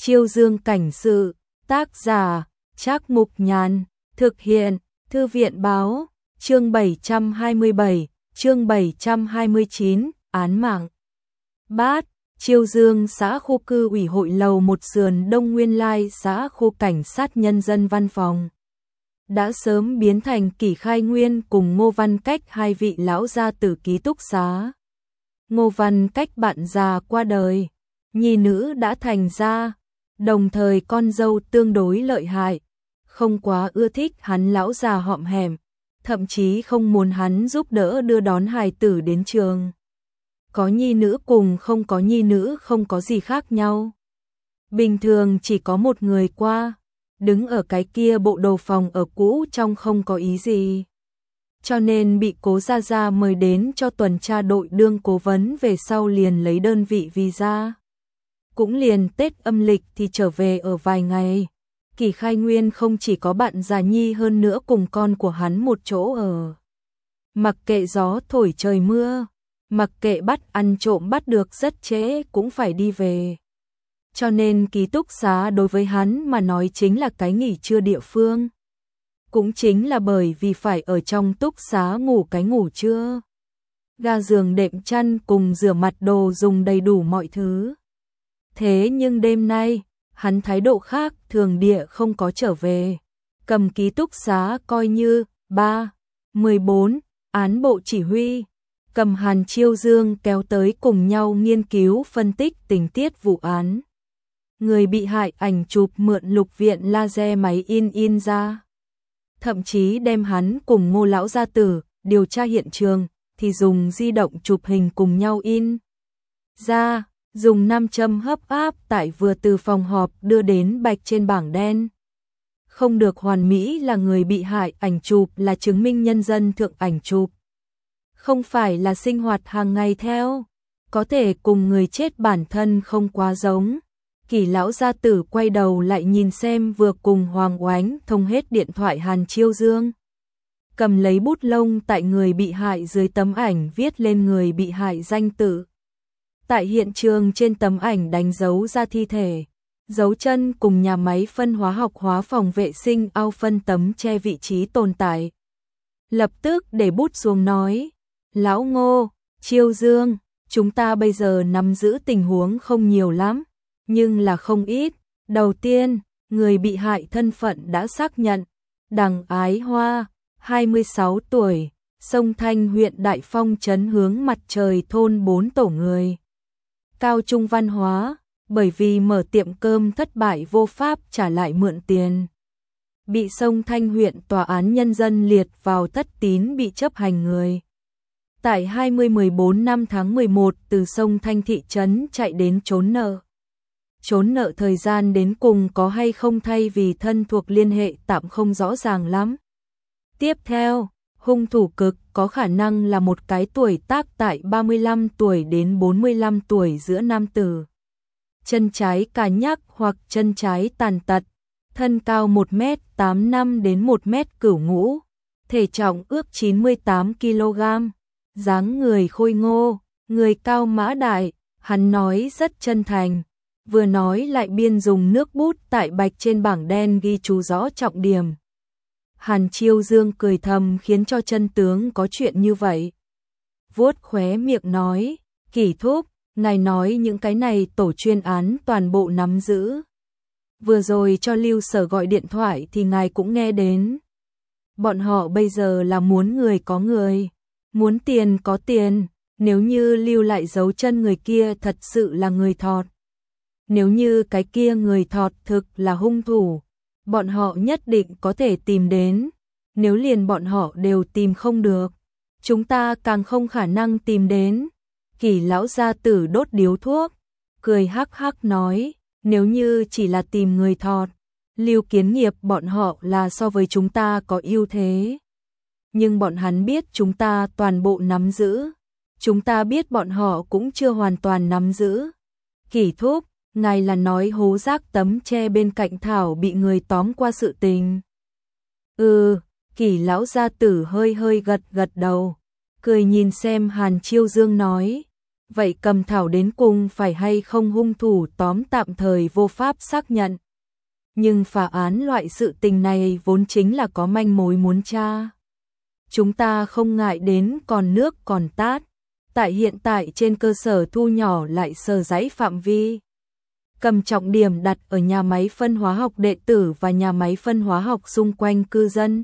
Chiêu Dương cảnh sự, tác giả, Trác Mục Nhàn, thực hiện, Thư viện báo, chương 727, chương 729, án mạng. Bát, Chiêu Dương xã khu cư ủy hội lầu 1 sườn Đông Nguyên Lai xã khu cảnh sát nhân dân văn phòng. Đã sớm biến thành Kỷ Khai Nguyên cùng Ngô Văn Cách hai vị lão gia tử ký túc xá. Ngô Văn Cách bạn già qua đời, nhi nữ đã thành ra, đồng thời con dâu tương đối lợi hại, không quá ưa thích hắn lão già hõm hẻm, thậm chí không muốn hắn giúp đỡ đưa đón hài tử đến trường. Có nhi nữ cùng không có nhi nữ không có gì khác nhau. Bình thường chỉ có một người qua, đứng ở cái kia bộ đồ phòng ở cũ trong không có ý gì. Cho nên bị Cố Gia Gia mời đến cho tuần tra đội đương cố vấn, về sau liền lấy đơn vị visa. Cũng liền Tết âm lịch thì trở về ở vài ngày. Kỷ Khai Nguyên không chỉ có bạn già nhi, hơn nữa cùng con của hắn một chỗ ở. Mặc kệ gió thổi trời mưa, mặc kệ bắt ăn trộm bắt được rất trễ cũng phải đi về. Cho nên ký túc xá đối với hắn mà nói chính là cái nghỉ trưa địa phương. Cũng chính là bởi vì phải ở trong túc xá ngủ cái ngủ trưa. Ga giường đệm chăn cùng rửa mặt đồ dùng đầy đủ mọi thứ. Thế nhưng đêm nay, hắn thái độ khác thường địa không có trở về. Cầm ký túc xá coi như 3-14 án bộ chỉ huy. Cầm Hàn Chiêu Dương kéo tới cùng nhau nghiên cứu phân tích tình tiết vụ án. Người bị hại ảnh chụp mượn lục viện laser máy in ra. Thậm chí đem hắn cùng Ngô lão gia tử điều tra hiện trường thì dùng di động chụp hình cùng nhau in ra, dùng nam châm hấp áp tại vừa từ phòng họp đưa đến bạch trên bảng đen. Không được hoàn mỹ là người bị hại ảnh chụp là chứng minh nhân dân thượng ảnh chụp. Không phải là sinh hoạt hàng ngày theo, có thể cùng người chết bản thân không quá giống. Kỷ lão gia tử quay đầu lại nhìn xem vừa cùng Hoàng Oánh thông hết điện thoại Hàn Chiêu Dương. Cầm lấy bút lông tại người bị hại dưới tấm ảnh viết lên người bị hại danh tự. Tại hiện trường trên tấm ảnh đánh dấu ra thi thể, dấu chân cùng nhà máy phân hóa học hóa phòng vệ sinh ao phân tấm che vị trí tồn tại. Lập tức để bút xuống nói, lão Ngô, Chiêu Dương, chúng ta bây giờ nắm giữ tình huống không nhiều lắm, nhưng là không ít. Đầu tiên, người bị hại thân phận đã xác nhận, Đằng Ái Hoa, 26 tuổi, Sông Thanh huyện Đại Phong trấn hướng Mặt Trời thôn 4 tổ người. Cao trung văn hóa, bởi vì mở tiệm cơm thất bại vô pháp trả lại mượn tiền. Bị Sông Thanh huyện tòa án nhân dân liệt vào thất tín bị chấp hành người. Tại 2014 năm tháng 11 từ Sông Thanh thị trấn chạy đến trốn nợ. Trốn nợ thời gian đến cùng có hay không thay vì thân thuộc liên hệ tạm không rõ ràng lắm. Tiếp theo, hung thủ cực có khả năng là một cái tuổi tác tại 35 tuổi đến 45 tuổi giữa nam tử. Chân trái cà nhắc hoặc chân trái tàn tật, thân cao 1m85 đến 1m95, thể trọng ước 98 kg, dáng người khôi ngô, người cao mã đại, hắn nói rất chân thành. Vừa nói lại biên dùng nước bút tại bạch trên bảng đen ghi chú rõ trọng điểm. Hàn Chiêu Dương cười thầm khiến cho chân tướng có chuyện như vậy. Vuốt khóe miệng nói, Kỷ thúc, ngài nói những cái này tổ chuyên án toàn bộ nắm giữ. Vừa rồi cho Lưu Sở gọi điện thoại thì ngài cũng nghe đến. Bọn họ bây giờ là muốn người có người, muốn tiền có tiền, nếu như lưu lại dấu chân người kia thật sự là người thọt. Nếu như cái kia người thọt thực là hung thủ, bọn họ nhất định có thể tìm đến. Nếu liền bọn họ đều tìm không được, chúng ta càng không khả năng tìm đến. Kỷ lão gia tử đốt điếu thuốc, cười hắc hắc nói, nếu như chỉ là tìm người thọt, Lưu Kiến Nghiệp bọn họ là so với chúng ta có ưu thế. Nhưng bọn hắn biết chúng ta toàn bộ nắm giữ, chúng ta biết bọn họ cũng chưa hoàn toàn nắm giữ. Kỷ thúc, ngài là nói hố rác tấm che bên cạnh Thảo bị người tóm qua sự tình. Kỷ lão gia tử hơi gật đầu, cười nhìn xem Hàn Chiêu Dương nói, Vậy Cầm Thảo đến cùng phải hay không hung thủ tóm tạm thời vô pháp xác nhận. Nhưng phá án loại sự tình này vốn chính là có manh mối muốn tra. Chúng ta không ngại đến còn nước còn tát. Tại hiện tại trên cơ sở thu nhỏ lại sờ giãy phạm vi. Cầm trọng điểm đặt ở nhà máy phân hóa học đệ tử và nhà máy phân hóa học xung quanh cư dân.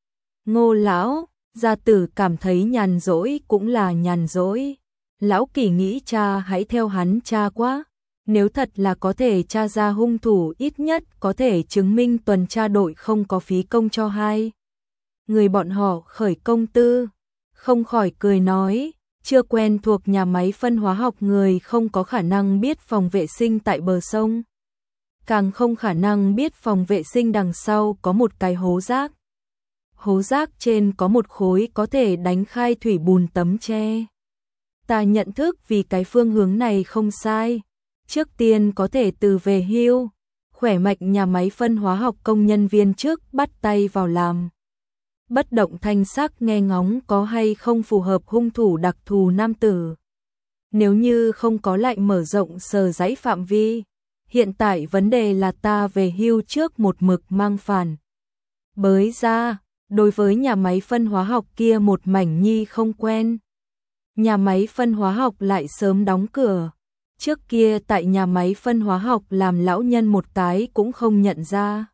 Ngô lão, gia tử cảm thấy nhàn rỗi cũng là nhàn rỗi. Lão Kỳ nghĩ cha hãy theo hắn cha quá. Nếu thật là có thể tra ra hung thủ, ít nhất có thể chứng minh tuần tra đội không có phí công cho hai người bọn họ khởi công tư. Không khỏi cười nói, chưa quen thuộc nhà máy phân hóa học người không có khả năng biết phòng vệ sinh tại bờ sông. Càng không khả năng biết phòng vệ sinh đằng sau có một cái hố rác. Hố rác trên có một khối có thể đánh khai thủy bùn tấm tre. Ta nhận thức vì cái phương hướng này không sai. Trước tiên có thể từ về hưu, khỏe mạnh nhà máy phân hóa học công nhân viên trước bắt tay vào làm. Bất động thanh sắc nghe ngóng có hay không phù hợp hung thủ đặc thù nam tử. Nếu như không có lại mở rộng sờ giãy phạm vi. Hiện tại vấn đề là ta về hưu trước một mực mang phản. Bới ra, đối với nhà máy phân hóa học kia một mảnh nhi không quen. Nhà máy phân hóa học lại sớm đóng cửa. Trước kia tại nhà máy phân hóa học làm lão nhân một cái cũng không nhận ra.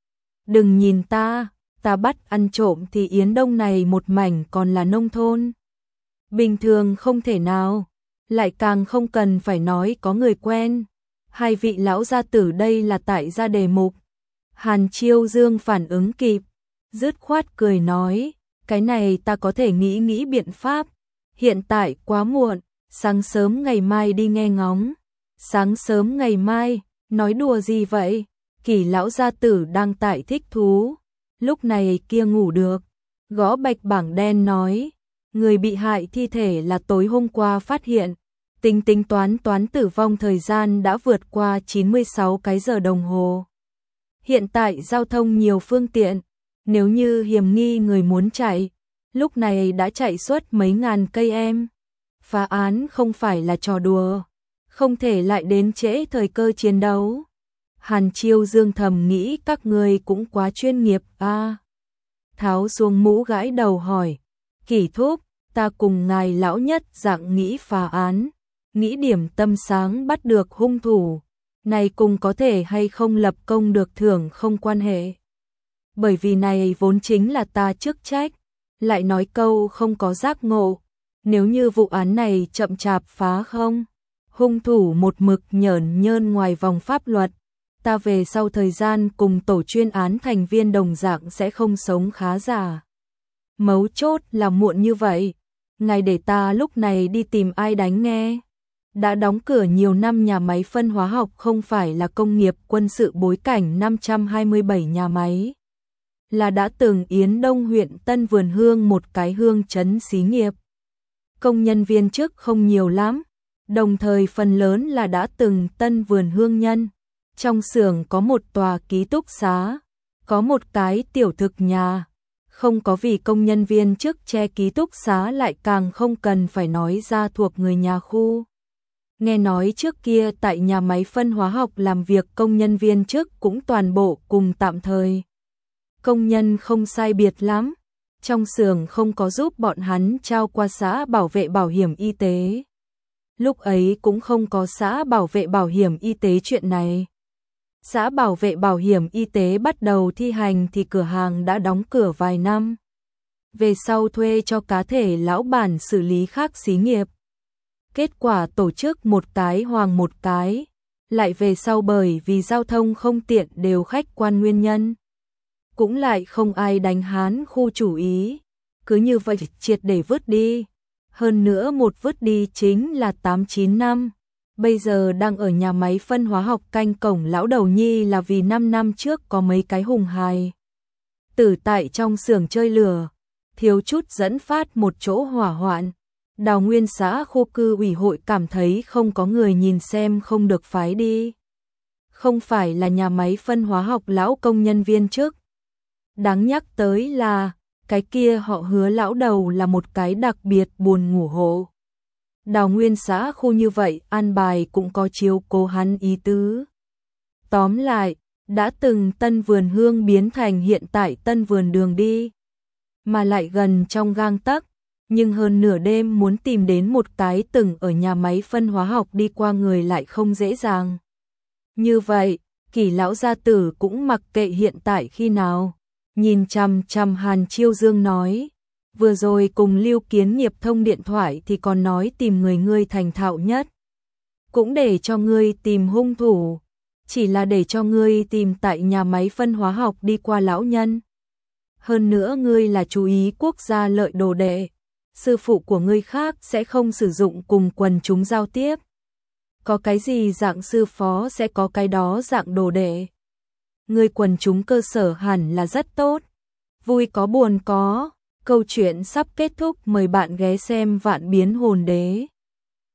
Đừng nhìn ta bắt ăn trộm thì Yến Đông này một mảnh còn là nông thôn. Bình thường không thể nào, lại càng không cần phải nói có người quen. Hai vị lão gia tử đây là tại gia đề mục. Hàn Chiêu Dương phản ứng kịp, dứt khoát cười nói, cái này ta có thể nghĩ biện pháp. Hiện tại quá muộn, sáng sớm ngày mai đi nghe ngóng. Sáng sớm ngày mai, nói đùa gì vậy? Kỳ lão gia tử đang tại thích thú. Lúc này kia ngủ được. Gõ bạch bảng đen nói, người bị hại thi thể là tối hôm qua phát hiện. Tính toán tử vong thời gian đã vượt qua 96 cái giờ đồng hồ. Hiện tại giao thông nhiều phương tiện. Nếu như hiểm nghi người muốn chạy, lúc này đã chạy suốt mấy ngàn cây em. Phá án không phải là trò đùa, không thể lại đến trễ thời cơ chiến đấu. Hàn Chiêu Dương thầm nghĩ các người cũng quá chuyên nghiệp a. Tháo xuống mũ gãi đầu hỏi, Kỳ thúc, ta cùng ngài lão nhất dạng nghĩ phá án, nghĩ điểm tâm sáng bắt được hung thủ, này cùng có thể hay không lập công được thưởng không quan hệ. Bởi vì này vốn chính là ta chức trách, lại nói câu không có giác ngộ, nếu như vụ án này chậm chạp phá không, hung thủ một mực nhởn nhơn ngoài vòng pháp luật, ta về sau thời gian cùng tổ chuyên án thành viên đồng dạng sẽ không sống khá giả. Mấu chốt là muộn như vậy, ngài để ta lúc này đi tìm ai đánh nghe. Đã đóng cửa nhiều năm nhà máy phân hóa học không phải là công nghiệp quân sự bối cảnh 527 nhà máy. Là đã từng Yến Đông huyện Tân Vườn Hương một cái hương trấn xí nghiệp. Công nhân viên chức không nhiều lắm, đồng thời phần lớn là đã từng Tân Vườn Hương nhân. Trong xưởng có một tòa ký túc xá, có một cái tiểu thực nhà. Không có vì công nhân viên chức che ký túc xá lại càng không cần phải nói ra thuộc người nhà khu. Nghe nói trước kia tại nhà máy phân hóa học làm việc công nhân viên chức cũng toàn bộ cùng tạm thời. Công nhân không sai biệt lắm, trong xưởng không có giúp bọn hắn trao qua xã bảo vệ bảo hiểm y tế. Lúc ấy cũng không có xã bảo vệ bảo hiểm y tế chuyện này. Xã bảo vệ bảo hiểm y tế bắt đầu thi hành thì cửa hàng đã đóng cửa vài năm. Về sau thuê cho cá thể lão bản xử lý khác xí nghiệp. Kết quả tổ chức một cái hoàng một cái, lại về sau bởi vì giao thông không tiện đều khách quan nguyên nhân. Cũng lại không ai đánh Hán khu chủ ý, cứ như vậy triệt để vứt đi. Hơn nữa một vứt đi chính là 8-9 năm. Bây giờ đang ở nhà máy phân hóa học canh cổng lão đầu nhi là vì 5 năm trước có mấy cái hùng hài tử tại trong xưởng chơi lửa, thiếu chút dẫn phát một chỗ hỏa hoạn. Đào Nguyên xã khu cư ủy hội cảm thấy không có người nhìn xem không được phái đi. Không phải là nhà máy phân hóa học lão công nhân viên chức. Đáng nhắc tới là, cái kia họ Hứa lão đầu là một cái đặc biệt buồn ngủ hộ. Đào nguyên xã khu như vậy an bài cũng có chiếu cố hắn ý tứ. Tóm lại, đã từng Tân Vườn Hương biến thành hiện tại Tân Vườn Đường đi. Mà lại gần trong gang tấc, nhưng hơn nửa đêm muốn tìm đến một cái từng ở nhà máy phân hóa học đi qua người lại không dễ dàng. Như vậy, Kỳ lão gia tử cũng mặc kệ hiện tại khi nào, nhìn chằm chằm Hàn Chiêu Dương nói, vừa rồi cùng Lưu Kiến Nghiệp thông điện thoại thì còn nói tìm người ngươi thành thạo nhất. Cũng để cho ngươi tìm hung thủ, chỉ là để cho ngươi tìm tại nhà máy phân hóa học đi qua lão nhân. Hơn nữa ngươi là chú ý quốc gia lợi đồ đệ, sư phụ của ngươi khác sẽ không sử dụng cùng quần chúng giao tiếp. Có cái gì dạng sư phó sẽ có cái đó dạng đồ đệ. Ngươi quần chúng cơ sở hẳn là rất tốt. Vui có buồn có, câu chuyện sắp kết thúc, mời bạn ghé xem Vạn Biến Hồn Đế.